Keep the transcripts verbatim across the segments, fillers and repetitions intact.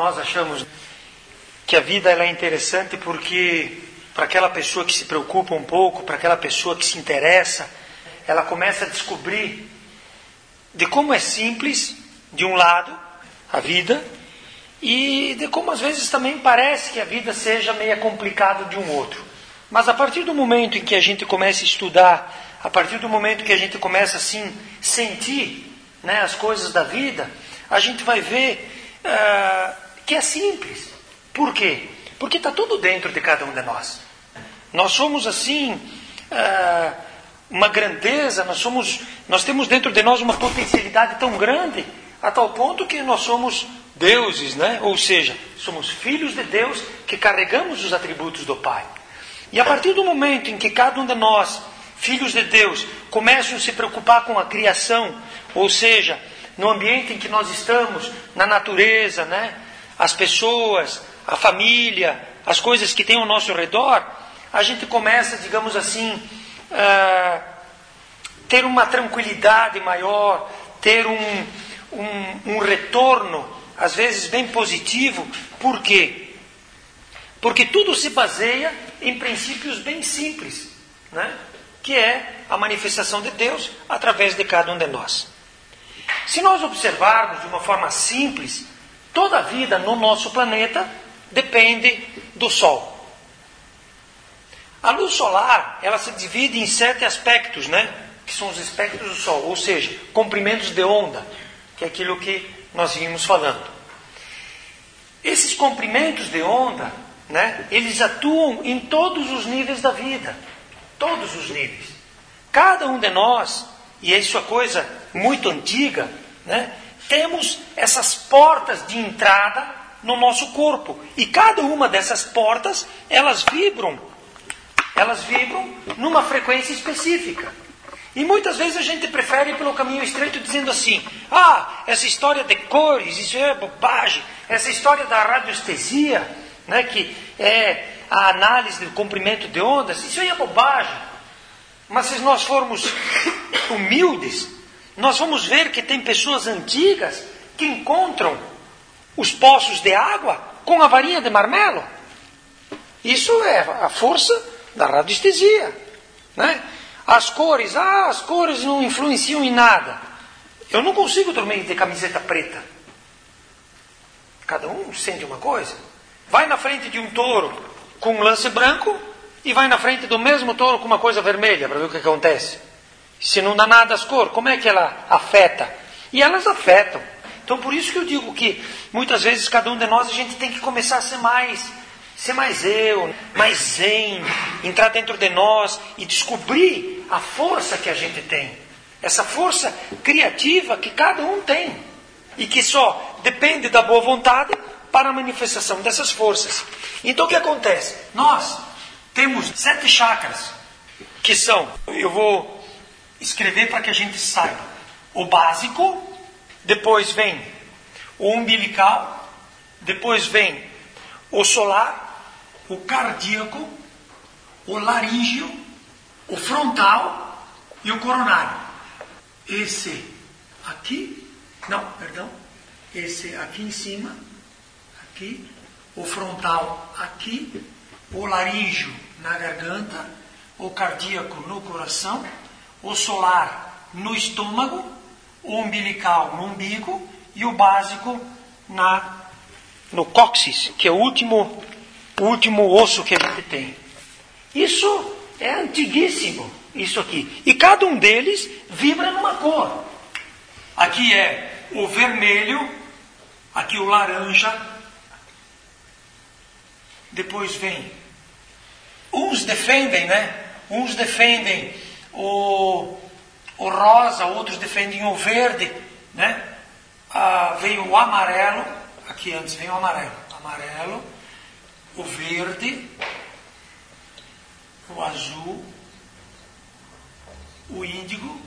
Nós achamos que a vida ela é interessante porque para aquela pessoa que se preocupa um pouco, para aquela pessoa que se interessa, ela começa a descobrir de como é simples, de um lado, a vida, e de como às vezes também parece que a vida seja meio complicada de um outro. Mas a partir do momento em que a gente começa a estudar, a partir do momento que a gente começa assim sentir, né, as coisas da vida, a gente vai ver uh, que é simples. Por quê? Porque está tudo dentro de cada um de nós. Nós somos assim uh, uma grandeza, nós somos, nós temos dentro de nós uma potencialidade tão grande, a tal ponto que nós somos deuses, né? Ou seja, somos filhos de Deus que carregamos os atributos do Pai. E a partir do momento em que cada um de nós, filhos de Deus, começam a se preocupar com a criação, ou seja, no ambiente em que nós estamos, na natureza, né? As pessoas, a família, as coisas que tem ao nosso redor, a gente começa, digamos assim, uh, ter uma tranquilidade maior, ter um, um, um retorno, às vezes bem positivo. Por quê? Porque tudo se baseia em princípios bem simples, né? Que é a manifestação de Deus através de cada um de nós. Se nós observarmos de uma forma simples, toda a vida no nosso planeta depende do Sol. A luz solar, ela se divide em sete aspectos, né? Que são os espectros do Sol, ou seja, comprimentos de onda, que é aquilo que nós vimos falando. Esses comprimentos de onda, né? Eles atuam em todos os níveis da vida, todos os níveis. Cada um de nós, e isso é coisa muito antiga, né? Temos essas portas de entrada no nosso corpo. E cada uma dessas portas, elas vibram. Elas vibram numa frequência específica. E muitas vezes a gente prefere ir pelo caminho estreito dizendo assim: ah, essa história de cores, isso é bobagem. Essa história da radiestesia, né, que é a análise do comprimento de ondas, isso aí é bobagem. Mas se nós formos humildes, nós vamos ver que tem pessoas antigas que encontram os poços de água com a varinha de marmelo. Isso é a força da radiestesia, né? As cores, ah, as cores não influenciam em nada. Eu não consigo dormir de camiseta preta. Cada um sente uma coisa. Vai na frente de um touro com um lance branco e vai na frente do mesmo touro com uma coisa vermelha para ver o que acontece. Se não dá nada às cores, como é que ela afeta? E elas afetam. Então por isso que eu digo que muitas vezes cada um de nós a gente tem que começar a ser mais, ser mais eu, mais zen, entrar dentro de nós e descobrir a força que a gente tem. Essa força criativa que cada um tem. E que só depende da boa vontade para a manifestação dessas forças. Então o que acontece? Nós temos sete chakras, que são, eu vou escrever para que a gente saiba, o básico, depois vem o umbilical, depois vem o solar, o cardíaco, o laríngeo, o frontal e o coronário. Esse aqui, não, perdão, esse aqui em cima, aqui, o frontal aqui, o laríngeo na garganta, o cardíaco no coração, o solar no estômago, o umbilical no umbigo e o básico na, no cóccix, que é o último, o último osso que a gente tem. Isso é antiguíssimo, isso aqui. E cada um deles vibra numa cor. Aqui é o vermelho, aqui o laranja, depois vem, uns defendem, né? Uns defendem o, o rosa, outros defendem o verde, né? Ah, veio o amarelo, aqui antes vem o amarelo, amarelo, o verde, o azul, o índigo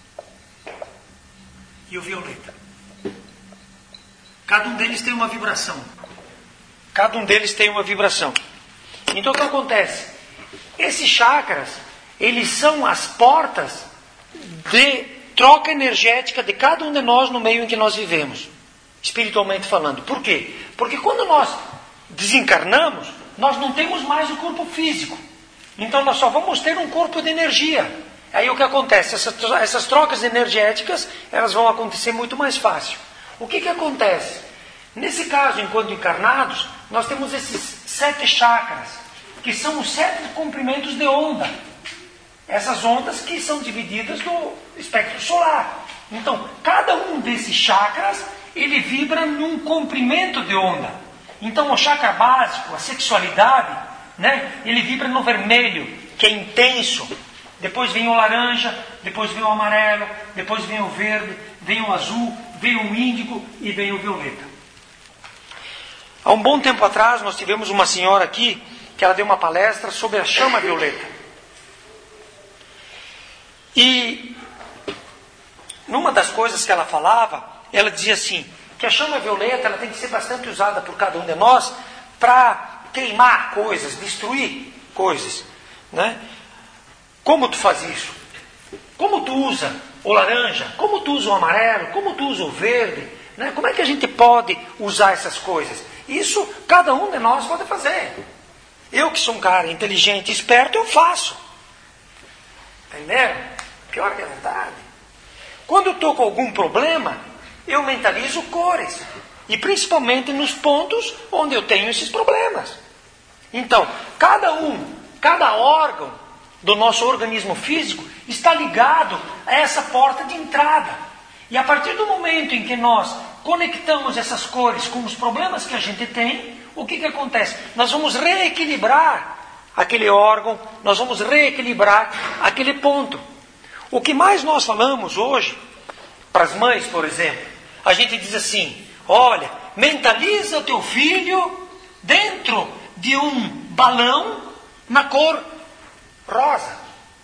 e o violeta. Cada um deles tem uma vibração. Cada um deles tem uma vibração. Então o que acontece? Esses chakras, eles são as portas de troca energética de cada um de nós no meio em que nós vivemos. espiritualmente falando. Por quê? Porque quando nós desencarnamos, nós não temos mais o corpo físico. Então nós só vamos ter um corpo de energia. Aí o que acontece? Essas, essas trocas energéticas, elas vão acontecer muito mais fácil. O que que acontece? Nesse caso, enquanto encarnados, nós temos esses sete chakras, que são os sete comprimentos de onda. Essas ondas que são divididas no espectro solar. Então, cada um desses chakras, ele vibra num comprimento de onda. Então, o chakra básico, a sexualidade, né, ele vibra no vermelho, que é intenso. Depois vem o laranja, depois vem o amarelo, depois vem o verde, vem o azul, vem o índigo e vem o violeta. Há um bom tempo atrás, nós tivemos uma senhora aqui, que ela deu uma palestra sobre a chama violeta. E numa das coisas que ela falava, ela dizia assim, que a chama violeta ela tem que ser bastante usada por cada um de nós para queimar coisas, destruir coisas, né? Como tu faz isso? Como tu usa o laranja? Como tu usa o amarelo? Como tu usa o verde? Né? Como é que a gente pode usar essas coisas? Isso cada um de nós pode fazer. Eu que sou um cara inteligente, esperto, eu faço. Entenderam? Pior que é verdade. Quando eu estou com algum problema, eu mentalizo cores. E principalmente nos pontos onde eu tenho esses problemas. Então, cada um, cada órgão do nosso organismo físico está ligado a essa porta de entrada. E a partir do momento em que nós conectamos essas cores com os problemas que a gente tem, o que que acontece? Nós vamos reequilibrar aquele órgão, nós vamos reequilibrar aquele ponto. O que mais nós falamos hoje, para as mães, por exemplo, a gente diz assim, olha, mentaliza o teu filho dentro de um balão na cor rosa,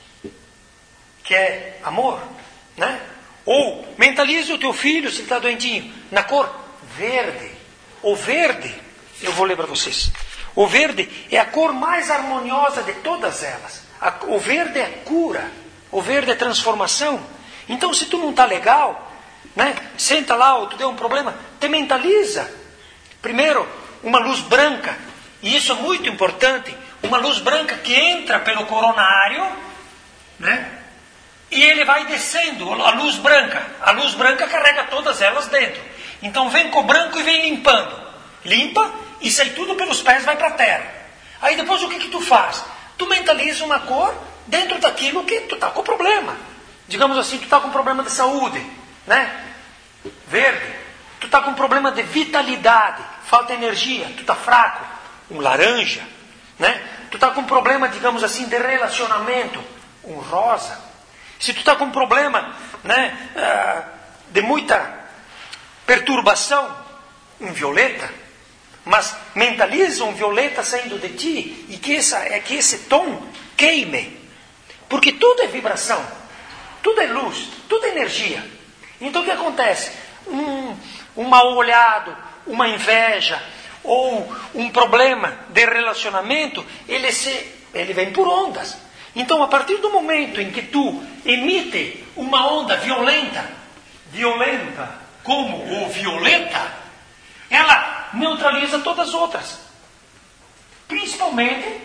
que é amor, né? Ou mentalize o teu filho, se ele está doentinho, na cor verde. O verde, eu vou ler para vocês. O verde é a cor mais harmoniosa de todas elas. O verde é cura. O verde é transformação. Então, se tu não está legal, né? Senta lá, ou tu deu um problema, te mentaliza. Primeiro, uma luz branca. E isso é muito importante. Uma luz branca que entra pelo coronário, né? E ele vai descendo, a luz branca. A luz branca carrega todas elas dentro. Então vem com o branco e vem limpando. Limpa e sai tudo pelos pés, vai para a terra. Aí depois o que que tu faz? Tu mentaliza uma cor dentro daquilo que tu está com problema. Digamos assim, tu está com problema de saúde, né? Verde. Tu está com problema de vitalidade, falta energia, tu está fraco. Um laranja, né? Tu está com problema, digamos assim, de relacionamento, um rosa. Se tu está com problema, né, de muita perturbação, um violeta. Mas mentaliza um violeta saindo de ti e que, essa, é que esse tom queime. Porque tudo é vibração, tudo é luz, tudo é energia. Então o que acontece? Um, um mal olhado, uma inveja ou um problema de relacionamento, ele, se, ele vem por ondas. Então, a partir do momento em que tu emite uma onda violenta, violenta como o violeta, ela neutraliza todas as outras. Principalmente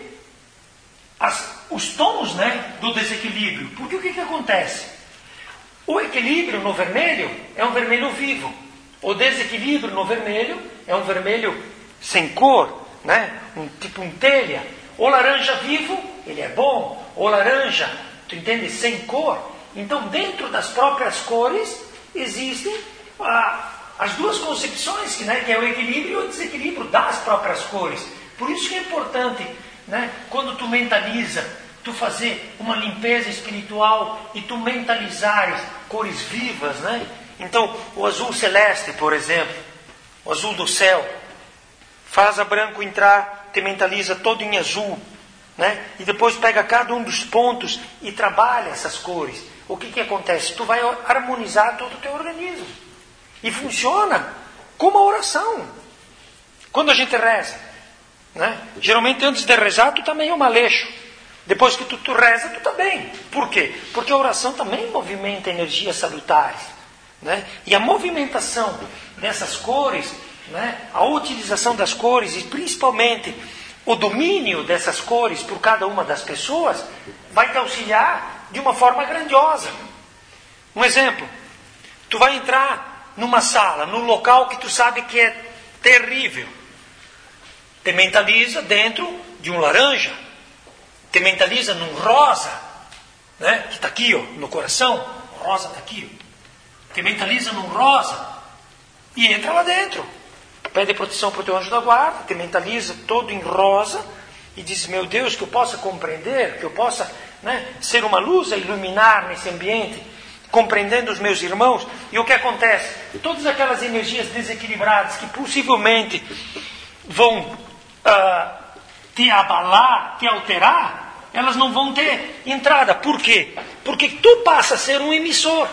as, os tons, né, do desequilíbrio. Porque o que, que acontece? O equilíbrio no vermelho é um vermelho vivo. O desequilíbrio no vermelho é um vermelho sem cor, né? Um, tipo um telha. O laranja vivo, ele é bom. O laranja, tu entende, sem cor. Então, dentro das próprias cores, existem ah, as duas concepções, né, que é o equilíbrio e o desequilíbrio das próprias cores. Por isso que é importante, né, quando tu mentaliza, tu fazer uma limpeza espiritual e tu mentalizares cores vivas, né? Então, o azul celeste, por exemplo, o azul do céu, faz a branco entrar, te mentaliza todo em azul, né? E depois pega cada um dos pontos e trabalha essas cores. O que que acontece? Tu vai harmonizar todo o teu organismo. E funciona como a oração. Quando a gente reza, né? Geralmente antes de rezar tu está meio maleixo. Depois que tu, tu reza, tu está bem. Por quê? Porque a oração também movimenta energias salutares, né? E a movimentação dessas cores, né? A utilização das cores e principalmente o domínio dessas cores por cada uma das pessoas vai te auxiliar de uma forma grandiosa. Um exemplo, tu vai entrar numa sala, num local que tu sabe que é terrível. Te mentaliza dentro de um laranja, te mentaliza num rosa, né? Que está aqui, ó, no coração, o rosa está aqui, ó. Te mentaliza num rosa e entra lá dentro. Pede proteção para o teu anjo da guarda, te mentaliza todo em rosa e diz, meu Deus, que eu possa compreender, que eu possa, né, ser uma luz a iluminar nesse ambiente, compreendendo os meus irmãos. E o que acontece? Todas aquelas energias desequilibradas que possivelmente vão uh, te abalar, te alterar, elas não vão ter entrada. Por quê? Porque tu passa a ser um emissor.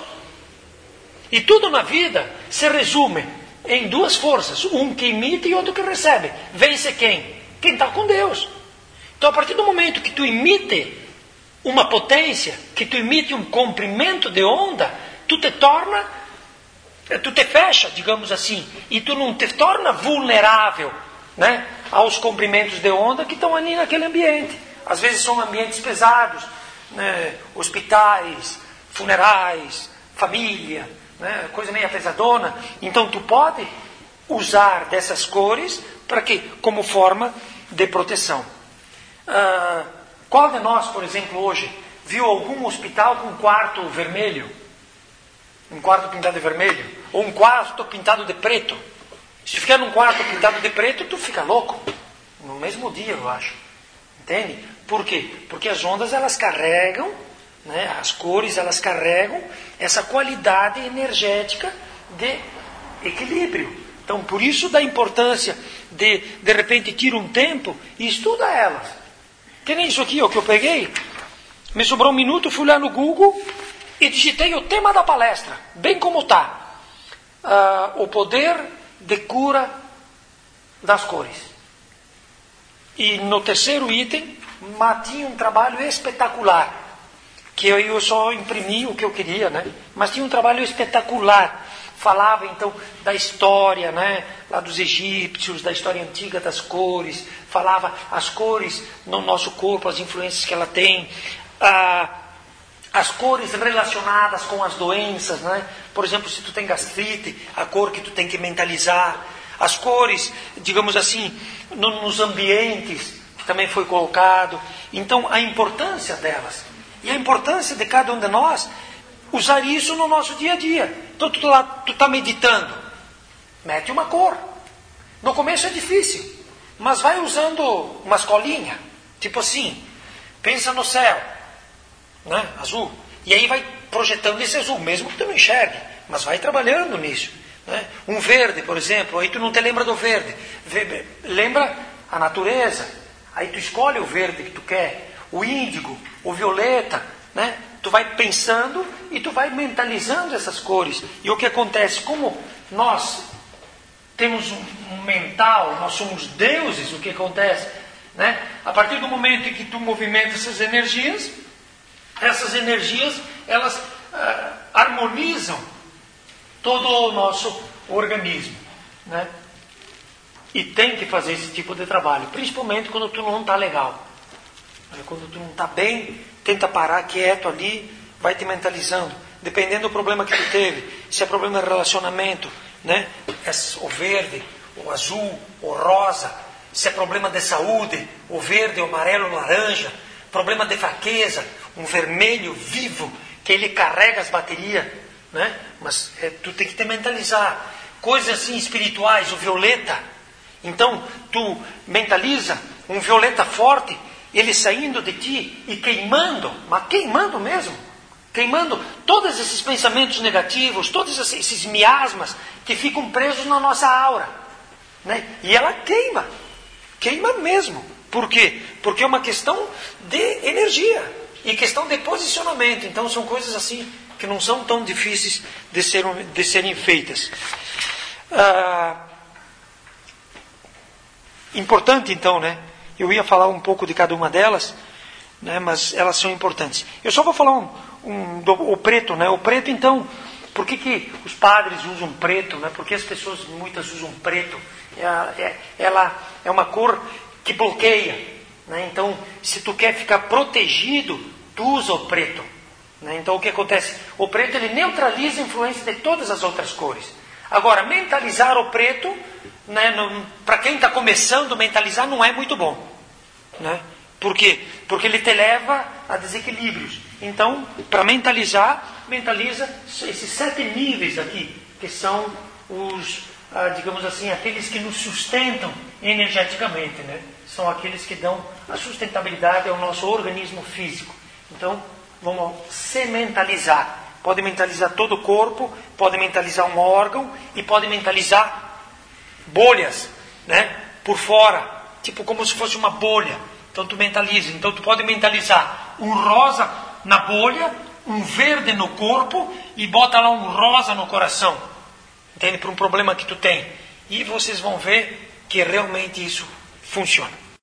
E tudo na vida se resume em duas forças, um que imita e outro que recebe. Vence quem? Quem está com Deus. Então, a partir do momento que tu imite uma potência, que tu imite um comprimento de onda, tu te torna, tu te fecha, digamos assim, e tu não te torna vulnerável, né, aos comprimentos de onda que estão ali naquele ambiente. Às vezes são ambientes pesados, né, hospitais, funerais, família, né, coisa meio pesadona. Então tu pode usar dessas cores para quê? Como forma de proteção. Ah, qual de nós, por exemplo, hoje viu algum hospital com um quarto vermelho? Um quarto pintado de vermelho? Ou um quarto pintado de preto? Se tu ficar num quarto pintado de preto, tu fica louco. No mesmo dia, eu acho. Entende? Por quê? Porque as ondas, elas carregam, né, as cores, elas carregam essa qualidade energética de equilíbrio. Então, por isso da importância de, de repente, tira um tempo e estuda elas. Que nem isso aqui, ó, que eu peguei, me sobrou um minuto, fui lá no Google e digitei o tema da palestra, bem como está. Ah, o poder de cura das cores. E no terceiro item, tinha um trabalho espetacular, que eu, eu só imprimi o que eu queria, né? Mas tinha um trabalho espetacular. Falava então da história, né, lá dos egípcios, da história antiga das cores, falava as cores no nosso corpo, as influências que ela tem, ah, as cores relacionadas com as doenças, né? Por exemplo, se tu tem gastrite, a cor que tu tem que mentalizar, as cores, digamos assim, no, nos ambientes, que também foi colocado. Então, a importância delas, e a importância de cada um de nós usar isso no nosso dia a dia. Então tu está tu tá meditando, mete uma cor. No começo é difícil, mas vai usando uma escolinha, tipo assim, pensa no céu, né, azul, e aí vai projetando esse azul, mesmo que tu não enxergue, mas vai trabalhando nisso, né? Um verde, por exemplo, aí tu não te lembra do verde, lembra a natureza, aí tu escolhe o verde que tu quer, o índigo, o violeta, né? Tu vai pensando e tu vai mentalizando essas cores. E o que acontece? Como nós temos um mental, nós somos deuses, o que acontece? Né? A partir do momento em que tu movimenta essas energias, essas energias, elas ah, harmonizam todo o nosso organismo. Né? E tem que fazer esse tipo de trabalho, principalmente quando tu não está legal. Quando tu não está bem, tenta parar quieto ali, vai te mentalizando. Dependendo do problema que tu teve, se é problema de relacionamento, né? O verde, o azul, o rosa. Se é problema de saúde, o verde, o amarelo, o laranja. Problema de fraqueza, um vermelho vivo, que ele carrega as baterias, né? Mas é, tu tem que te mentalizar. Coisas assim espirituais, o violeta. Então, tu mentaliza um violeta forte, ele saindo de ti e queimando, mas queimando mesmo, queimando todos esses pensamentos negativos, todos esses miasmas que ficam presos na nossa aura, né? E ela queima, queima mesmo. Por quê? Porque é uma questão de energia e questão de posicionamento. Então são coisas assim que não são tão difíceis de, ser, de serem feitas. Ah, importante então, né? Eu ia falar um pouco de cada uma delas, né, mas elas são importantes. Eu só vou falar um, um, do, o preto. Né? O preto, então, por que, que os padres usam preto, né? Por que as pessoas muitas usam preto? É, é, ela é uma cor que bloqueia, né? Então, se tu quer ficar protegido, tu usa o preto, né? Então, o que acontece? O preto ele neutraliza a influência de todas as outras cores. Agora, mentalizar o preto, né, para quem está começando, mentalizar não é muito bom, né? Por quê? Porque ele te leva a desequilíbrios. Então, para mentalizar, mentaliza esses sete níveis aqui, que são os, ah, digamos assim, aqueles que nos sustentam energeticamente, né? São aqueles que dão a sustentabilidade ao nosso organismo físico. Então, vamos se mentalizar. Pode mentalizar todo o corpo, pode mentalizar um órgão e pode mentalizar bolhas, né? Por fora, tipo como se fosse uma bolha. Então tu mentaliza. Então tu pode mentalizar um rosa na bolha, um verde no corpo e bota lá um rosa no coração. Entende? Para um problema que tu tem. E vocês vão ver que realmente isso funciona.